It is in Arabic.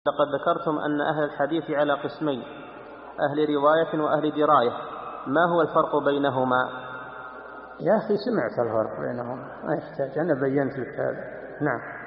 لقد ذكرتم أن أهل الحديث على قسمين، أهل رواية وأهل دراية، ما هو الفرق بينهما؟ يا أخي سمعت الفرق بينهما، ما يحتاج، أنا بينت لك هذا. نعم.